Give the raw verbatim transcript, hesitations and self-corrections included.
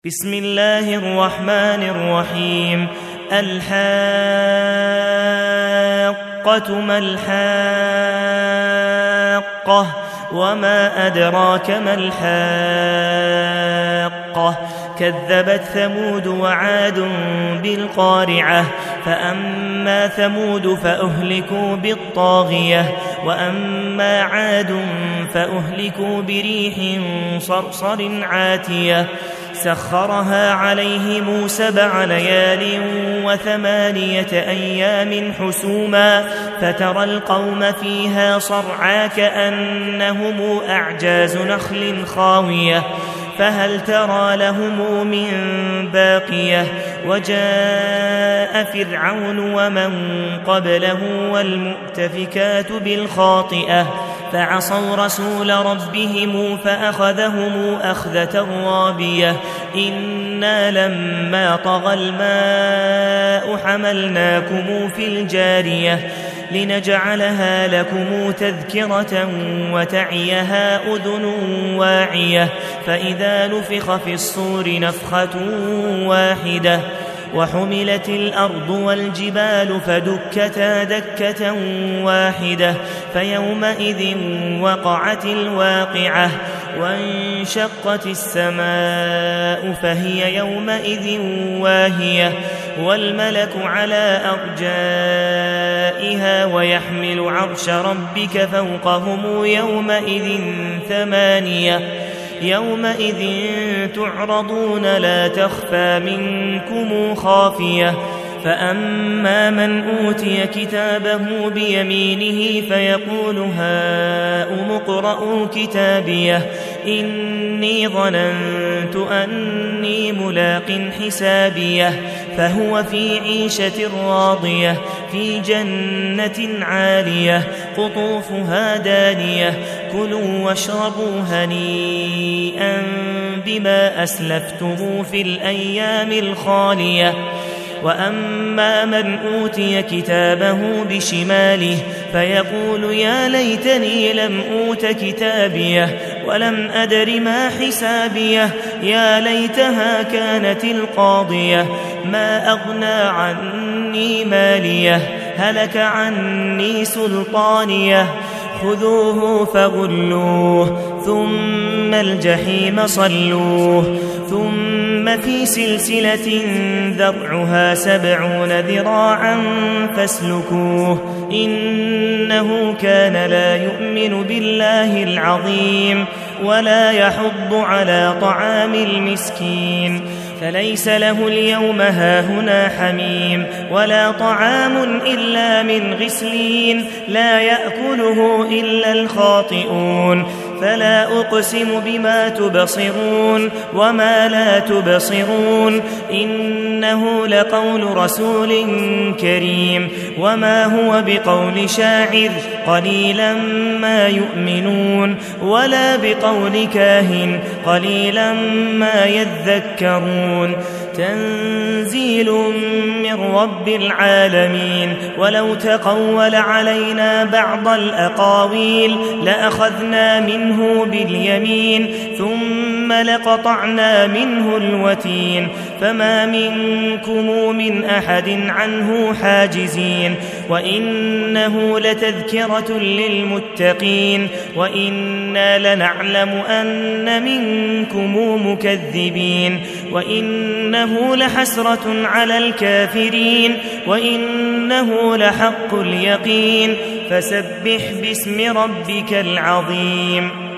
بسم الله الرحمن الرحيم. الحاقة ما الحاقة وما أدراك ما الحاقة كذبت ثمود وعاد بالقارعة فأما ثمود فأهلكوا بالطاغية وأما عاد فأهلكوا بريح صرصر عاتية سخرها عليهم سبع ليال وثمانية أيام حسوما فترى القوم فيها صرعى كأنهم أعجاز نخل خاوية فهل ترى لهم من باقية وجاء فرعون ومن قبله والمؤتفكات بالخاطئة فعصوا رسول ربهم فأخذهم أخذة رابية إنا لما طغى الماء حملناكم في الجارية لنجعلها لكم تذكرة وتعيها أذن واعية فإذا نفخ في الصور نفخة واحدة وحملت الأرض والجبال فدكتا دكة واحدة فيومئذ وقعت الواقعة وانشقت السماء فهي يومئذ واهية والملك على أرجائها ويحمل عرش ربك فوقهم يومئذ ثمانية يومئذ تعرضون لا تخفى منكم خافية فأما من أوتي كتابه بيمينه فيقول هاؤم اقرءوا كتابيه إني ظننت أني ملاق حسابيه فهو في عيشة راضية في جنة عالية قطوفها دانية كلوا واشربوا هنيئا بما أسلفتم في الأيام الخالية وأما من أوتي كتابه بشماله فيقول يا ليتني لم أوت كتابيه ولم أدر ما حسابيه يا ليتها كانت القاضية ما أغنى عني ماليه هلك عني سلطانيه خذوه فغلوه ثم الجحيم صلوه ثم في سلسلة ذرعها سبعون ذراعا فاسلكوه إنه كان لا يؤمن بالله العظيم ولا يحض على طعام المسكين فليس له اليوم هاهنا حميم ولا طعام إلا من غسلين لا يأكله إلا الخاطئون فلا أقسم بما تبصرون وما لا تبصرون إنه لقول رسول كريم وما هو بقول شاعر قليلا ما يؤمنون ولا بقول كاهن قليلا ما يذكرون تنزيل من رب العالمين ولو تقول علينا بعض الأقاويل لأخذنا منه باليمين ثم لقطعنا منه الوتين فما منكم من أحد عنه حاجزين وإنه لتذكرة للمتقين وإنا لنعلم أن منكم مكذبين وإنه لحسرة على الكافرين وإنه لحق اليقين فسبح باسم ربك العظيم.